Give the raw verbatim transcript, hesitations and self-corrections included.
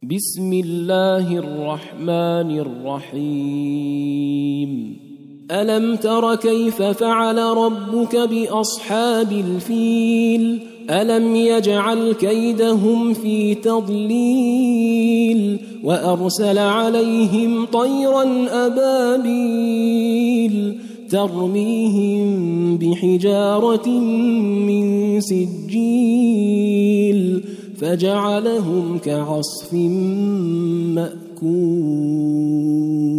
بسم الله الرحمن الرحيم ألم تر كيف فعل ربك بأصحاب الفيل ألم يجعل كيدهم في تضليل وأرسل عليهم طيرا أبابيل ترميهم بحجارة من سجيل فجعلهم كعصف مأكول.